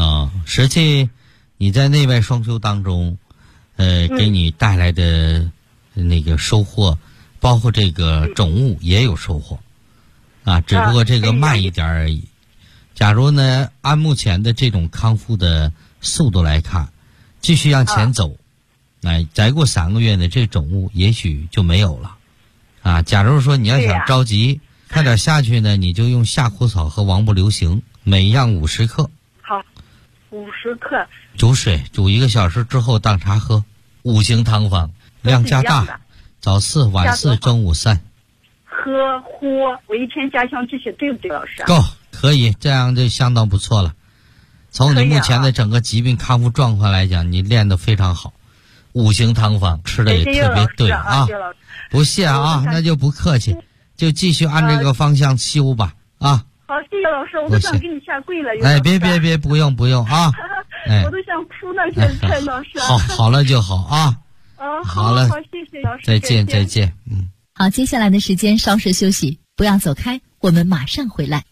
Speaker 3: 实际你在内外双修当中，给你带来的那个收获，包括这个种物也有收获，啊，只不过这个慢一点而已。假如呢，按目前的这种康复的速度来看，继续向前走，再过3个月呢，这种物也许就没有了，啊。假如说你要想着急，快点下去呢，你就用夏枯草和王不留行，每样50克。
Speaker 7: 好，50克。
Speaker 3: 煮水，煮1个小时之后当茶喝，5行汤方，量加大，早4晚4中午3。
Speaker 7: 喝喝，我一天加上这些，对不对，老师？
Speaker 3: 够，可以，这样就相当不错了。从你目前的整个疾病康复状况来讲，你练得非常好，5行汤方吃的也特别对啊。不谢啊，那就不客气，就继续按这个方向修吧啊。
Speaker 7: 好，谢谢老师，我都想给你下跪了。
Speaker 3: 别，不用啊。
Speaker 7: 我都想哭了，现在老师。
Speaker 3: 好了就好啊。好了，
Speaker 7: 好，谢谢老师。
Speaker 3: 再见。
Speaker 4: 好，接下来的时间稍事休息，不要走开，我们马上回来。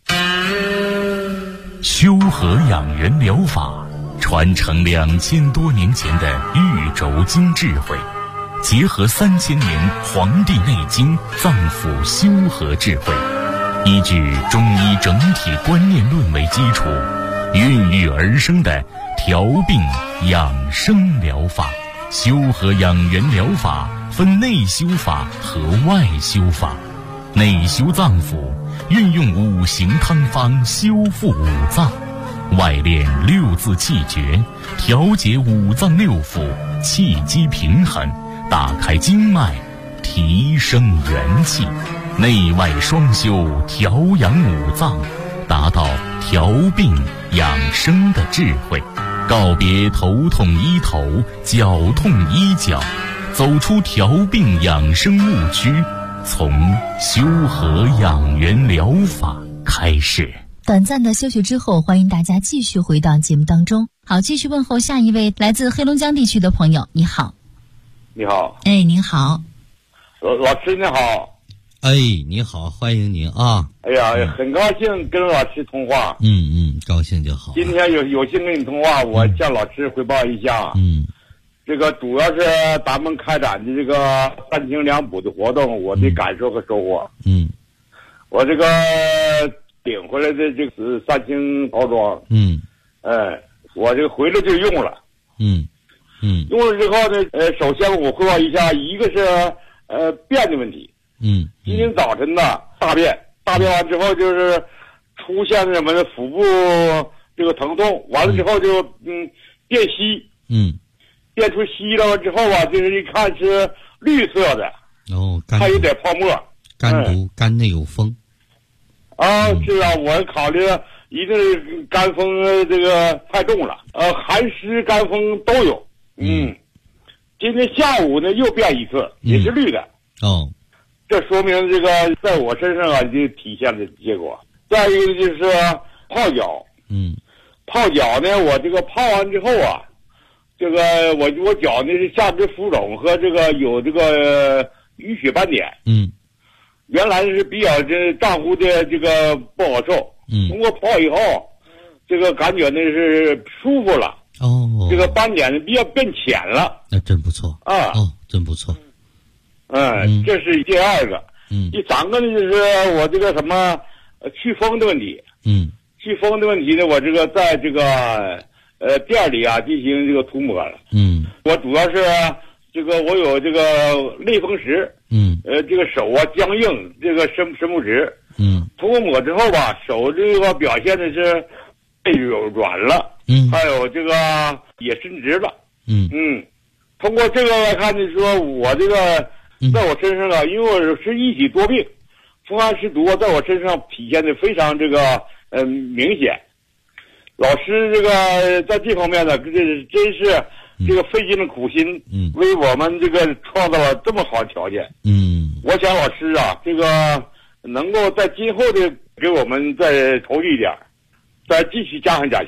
Speaker 2: 修和养元疗法传承2000多年前的玉轴经智慧，结合3000年《黄帝内经》脏腑修和智慧，依据中医整体观念论为基础，孕育而生的调病养生疗法。修和养元疗法分内修法和外修法。内修脏腑，运用5行汤方修复5脏；外练6字气诀，调节5脏6腑，气机平衡，打开经脉，提升元气。内外双修，调养5脏，达到调病养生的智慧。告别头痛医头，脚痛医脚，走出调病养生误区，从修和养元疗法开始。
Speaker 4: 短暂的休息之后，欢迎大家继续回到节目当中。好，继续问候下一位来自黑龙江地区的朋友。你好。
Speaker 8: 你好。
Speaker 4: 您好。
Speaker 8: 老师你好。
Speaker 3: 你好，欢迎您啊！
Speaker 8: 哎呀，很高兴跟老师通话。
Speaker 3: 高兴就好。
Speaker 8: 今天有幸跟你通话，我向老师汇报一下。这个主要是咱们开展的这个3清2补的活动，我的感受和收获。我这个领回来的这个3清包装，我这个回来就用了。用了之后呢，首先我汇报一下，一个是便的问题。今天早晨呢，大便完之后就是出现什么呢？腹部这个疼痛，完了之后就便稀，便出稀了之后啊，就是一看是绿色的，还有点泡沫，
Speaker 3: 肝毒，肝内有风。
Speaker 8: 是啊，我考虑一定是肝风这个太重了，寒湿肝风都有。今天下午呢又变一次，也是绿的。这说明这个在我身上啊就体现的结果。再一个就是泡脚，泡脚呢，我这个泡完之后啊，这个我脚呢是下肢浮肿和这个有这个淤血斑点，原来是比较这胀乎的这个不好受，通过泡以后，这个感觉呢是舒服了，这个斑点呢比较变浅了，
Speaker 3: 那真不错啊，真不错。
Speaker 8: 这是第二个。第3个呢，就是我这个什么祛风的问题。祛风的问题呢，我这个在这个店里啊进行这个涂抹了。我主要是这个我有这个类风湿。这个手啊僵硬，这个伸不直。涂过抹之后吧，手这个表现的是背软了。还有这个也伸直了。通过这个来看呢，说我这个。在我身上啊，因为我是一体多病，风寒湿毒在我身上体现的非常这个明显。老师这个在这方面呢，这真是这个费尽了苦心，为我们这个创造了这么好的条件。我想老师啊，这个能够在今后的给我们再投入一点，再继续加强。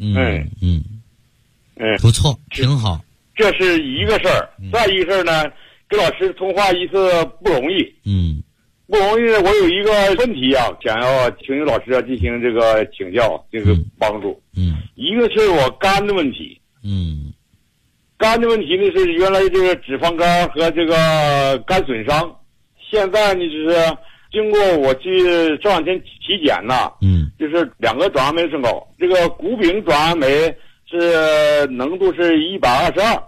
Speaker 3: 不错，挺好。
Speaker 8: 这是一个事儿。再一个事儿呢。跟老师通话一次不容易， 不容易，我有一个问题啊，想要请于老师进行这个请教，这个帮助。一个是我肝的问题。肝的问题呢是原来这个脂肪肝和这个肝损伤，现在呢就是经过我去这两天体检呐，就是2个转氨酶升高，这个谷丙转氨酶是浓度是122，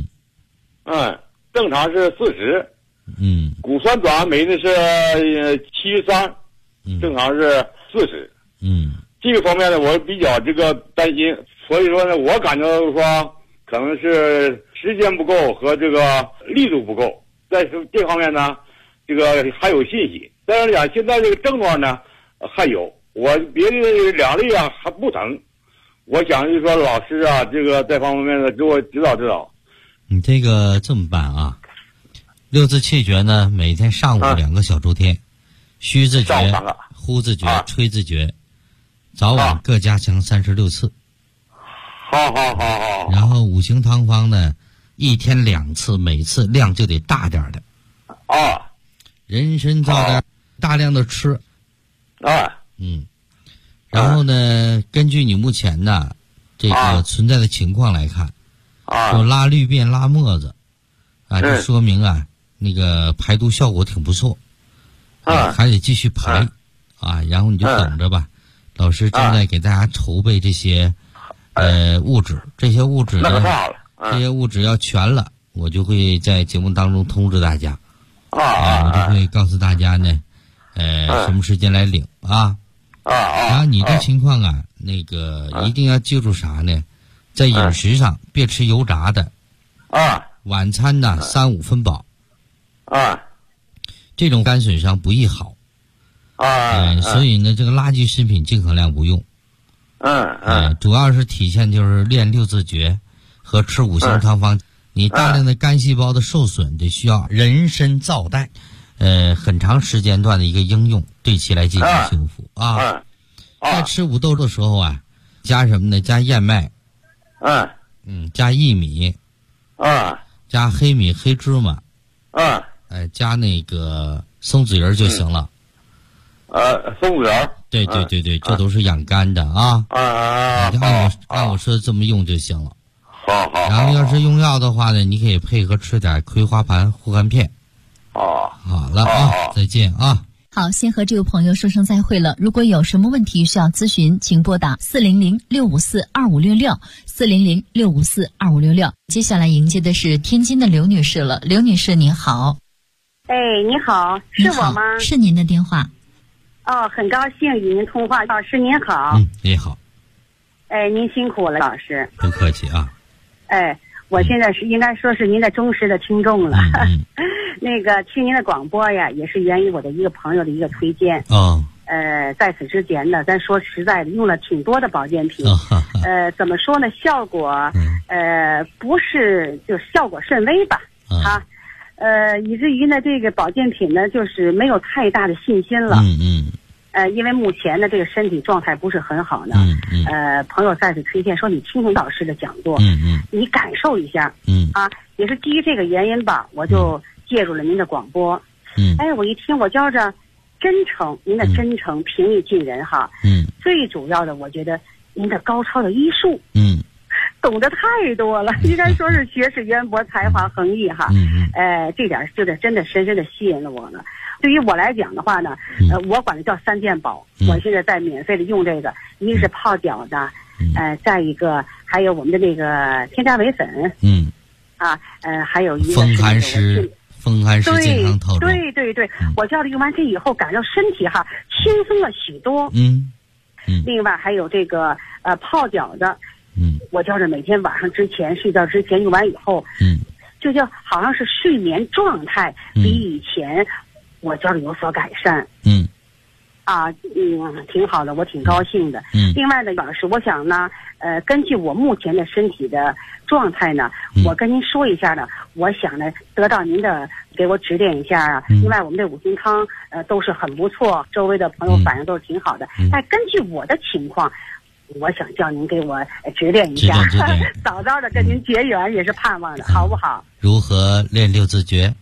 Speaker 8: 正常是40。谷酸转氨酶呢是73，正常是40。这个方面呢，我比较这个担心，所以说呢，我感觉说可能是时间不够和这个力度不够，在这方面呢，这个还有信息。但是讲现在这个症状呢还有，我别的2类啊还不疼，我想就说老师啊，这个在方面呢给我指导指导。
Speaker 3: 你这个这么办啊？六字气诀呢，每天上午2个小周天，虚字诀、呼字诀、吹字诀，早晚各加强36次。
Speaker 8: 好。
Speaker 3: 然后五行汤方呢，1天2次，每次量就得大点的。人参皂苷大量的吃。然后呢，根据你目前的这个存在的情况来看，有拉绿便、拉沫子，就说明啊，那个排毒效果挺不错，还得继续排，然后你就等着吧。老师正在给大家筹备这些物质，这些物质呢，这些物质要全了，我就会在节目当中通知大家。我就会告诉大家呢，什么时间来领啊。然后你这情况啊，那个一定要记住啥呢？在饮食上别吃油炸的，晚餐呢3、5分饱，这种肝损伤不易好，所以呢，这个垃圾食品尽可量不用，主要是体现就是练六字诀和吃五行汤方，你大量的肝细胞的受损，得需要人参皂苷，很长时间段的一个应用，对其来进行修复啊。在吃五豆的时候啊，加什么呢？加燕麦，加薏米，加黑米、黑芝麻，加那个松子仁就行了。
Speaker 8: 松子仁。
Speaker 3: 对，这都是养肝的啊。你就按我说的这么用就行了。
Speaker 8: 好。
Speaker 3: 然后要是用药的话呢，你可以配合吃点葵花盘护肝片。好了啊，再见啊。
Speaker 4: 好，先和这位朋友说声再会了。如果有什么问题需要咨询，请拨打400-654-2566，400-654-2566。接下来迎接的是天津的刘女士了。刘女士您好。
Speaker 9: 你好，是我吗？
Speaker 4: 是您的电话。
Speaker 9: 很高兴与您通话。老师您好。
Speaker 3: 你好。
Speaker 9: 您辛苦了，老师。
Speaker 3: 不客气啊。
Speaker 9: 我现在是应该说是您的忠实的听众了。那个听您的广播呀，也是源于我的一个朋友的一个推荐。在此之前呢，咱说实在的，用了挺多的保健品。怎么说呢？效果不是就效果甚微吧。以至于呢，这个保健品呢，就是没有太大的信心了。因为目前呢，这个身体状态不是很好呢。朋友再次推荐说，你听听老师的讲座，你感受一下。也是基于这个原因吧，我就介入了您的广播。我一听，我觉着真诚，您的真诚平易近人哈。最主要的，我觉得您的高超的医术。懂得太多了，应该说是学识渊博，才华横溢哈。这点就是真的深深的吸引了我了。对于我来讲的话呢，我管它叫3件宝。我现在在免费的用这个，一个是泡脚的，再一个还有我们的那个添加维粉，还有一个
Speaker 3: 风寒湿健康套装。
Speaker 9: 对，我叫了用完这以后，感到身体哈轻松了许多。另外还有这个泡脚的。我叫着每天晚上之前睡觉之前用完以后，就叫好像是睡眠状态比以前我叫着有所改善。挺好的，我挺高兴的。另外呢，老师，我想呢，根据我目前的身体的状态呢，我跟您说一下呢，我想呢得到您的给我指点一下啊。另外，我们这五行汤都是很不错，周围的朋友反应都是挺好的。但根据我的情况，我想叫您给我指点一下，早早的跟您结缘也是盼望的，好不好？
Speaker 3: 如何练六字诀？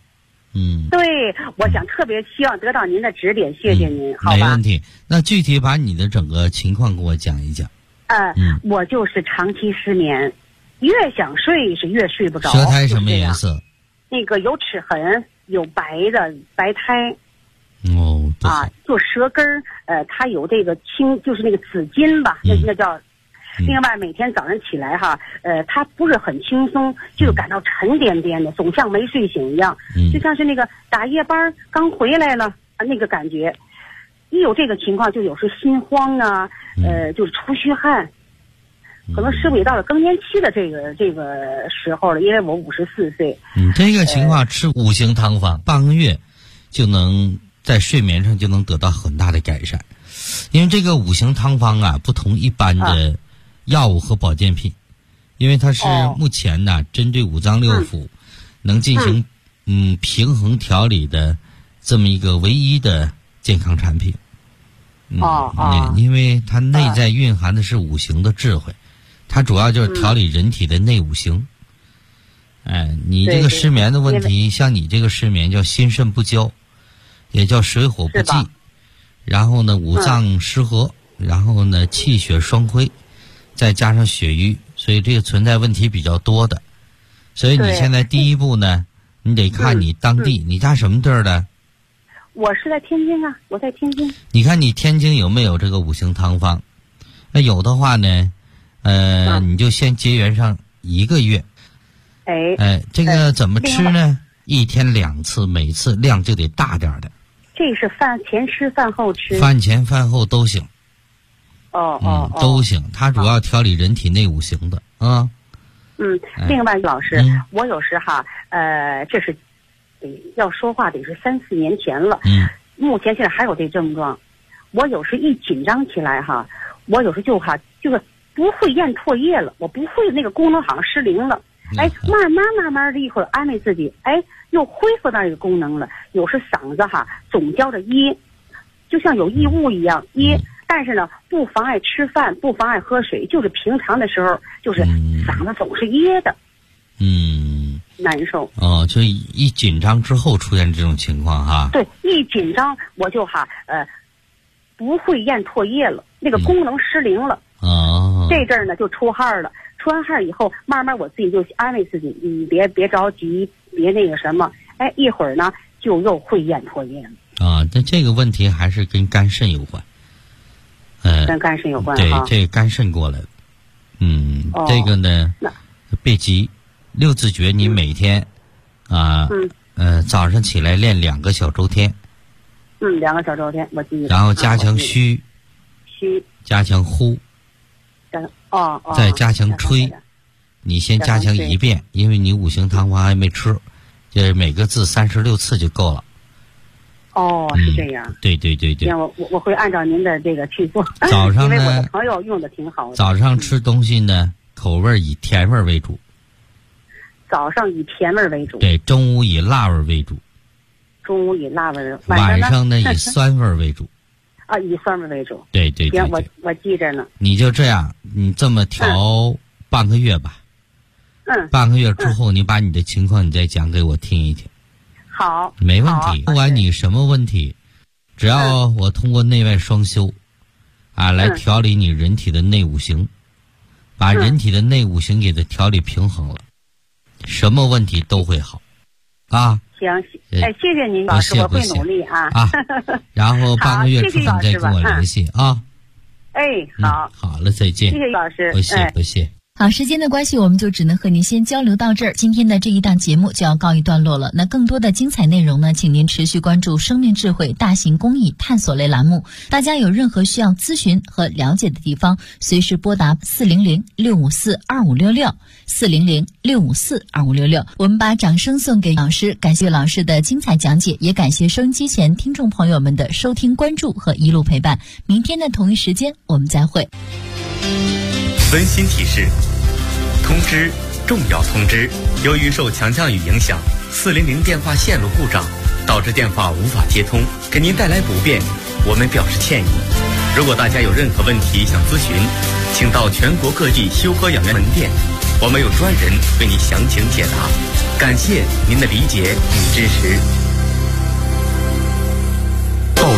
Speaker 9: 对，我想特别希望得到您的指点，谢谢您，好吧？
Speaker 3: 没问题。那具体把你的整个情况给我讲一讲。
Speaker 9: 我就是长期失眠，越想睡是越睡不着。
Speaker 3: 舌苔什么颜色？
Speaker 9: 那个有齿痕，有白苔。就舌根儿，它有这个就是那个紫金吧，那叫。另外，每天早上起来哈，它不是很轻松，就是感到沉甸甸的，总像没睡醒一样，就像是那个打夜班刚回来了那个感觉。一有这个情况，就有时心慌啊，就是出虚汗。可能师傅也到了更年期的这个时候了，因为我54岁。
Speaker 3: 这个情况吃5行汤方，半个月就能在睡眠上就能得到很大的改善。因为这个5行汤方啊，不同一般的药物和保健品，因为它是目前呢针对五脏六腑能进行平衡调理的这么一个唯一的健康产品。因为它内在蕴含的是5行的智慧，它主要就是调理人体的内5行。你这个失眠的问题，像你这个失眠叫心肾不交，也叫水火不济，然后呢五脏失和，然后呢气血双亏，再加上血瘀，所以这个存在问题比较多的。所以你现在第一步呢，你得看你当地，你家什么地儿的？
Speaker 9: 我是在天津啊，我在天津。
Speaker 3: 你看你天津有没有这个5行汤方？那有的话呢，你就先结缘上1个月。这个怎么吃呢？1天2次，每次量就得大点的。
Speaker 9: 这是饭前吃，饭后吃？
Speaker 3: 饭前饭后都行。都行。它主要调理人体内5行的啊。
Speaker 9: 另外老师，我有时这是要说话得是3-4年前了。目前现在还有这症状。我有时一紧张起来我有时就是不会咽唾液了，我不会那个功能好像失灵了。慢慢的一会儿安慰自己，又恢复到这个功能了。有时嗓子总叫着噎，就像有异物一样噎。但是呢，不妨碍吃饭，不妨碍喝水，就是平常的时候，就是嗓子总是噎的，难受。
Speaker 3: 就一紧张之后出现这种情况哈。
Speaker 9: 对，一紧张我就不会咽唾液了，那个功能失灵了。这阵儿呢就出汗了，出完汗以后，慢慢我自己就安慰自己，你别着急，别那个什么，一会儿呢就又会咽唾液了。
Speaker 3: 但这个问题还是跟肝肾有关。
Speaker 9: 跟肝肾有关。
Speaker 3: 对，这个肝肾过来的。这个呢，别急，6字诀你每天早上起来练2个小周天。
Speaker 9: 2个小周天我记得。
Speaker 3: 然后加强虚，加强呼，再加强吹。你先加强1遍，因为你5行汤方还没吃，就是每个字36次就够了。
Speaker 9: 是这样。
Speaker 3: 对。
Speaker 9: 我会按照您的这个去做。
Speaker 3: 早上呢，
Speaker 9: 因为我的朋友用的挺好的。
Speaker 3: 早上吃东西呢，口味以甜味为主。
Speaker 9: 早上以甜味为主。
Speaker 3: 对，中午以辣味为主。
Speaker 9: 中午以辣味，
Speaker 3: 晚上呢以酸味为主。
Speaker 9: 以酸味为主。
Speaker 3: 对。
Speaker 9: 行，我记着呢。
Speaker 3: 你就这样，你这么调半个月吧。半个月之后，你把你的情况你再讲给我听一听。
Speaker 9: 好，
Speaker 3: 没问题。不管你什么问题，只要我通过内外双修，来调理你人体的内5行，把人体的内5行给它调理平衡了，什么问题都会好。
Speaker 9: 行，谢谢您老师，我会努力啊。
Speaker 3: 然后半个月之后你再跟我联系啊。好了，再见。
Speaker 9: 谢谢老师，
Speaker 3: 不谢。
Speaker 4: 好，时间的关系，我们就只能和您先交流到这儿。今天的这一档节目就要告一段落了。那更多的精彩内容呢，请您持续关注生命智慧大型公益探索类栏目。大家有任何需要咨询和了解的地方，随时拨打400-654-2566 400-654-2566。我们把掌声送给老师，感谢老师的精彩讲解，也感谢收音机前听众朋友们的收听关注和一路陪伴。明天的同一时间我们再会。
Speaker 5: 温馨提示：通知，重要通知！由于受强降雨影响，400电话线路故障，导致电话无法接通，给您带来不便，我们表示歉意。如果大家有任何问题想咨询，请到全国各地修和养元门店，我们有专人为你详情解答。感谢您的理解与支持。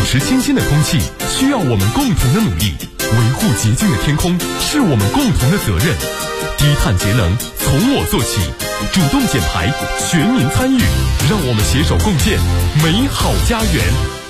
Speaker 10: 持清新的空气需要我们共同的努力，维护洁净的天空是我们共同的责任。低碳节能从我做起，主动减排，全民参与，让我们携手共建美好家园。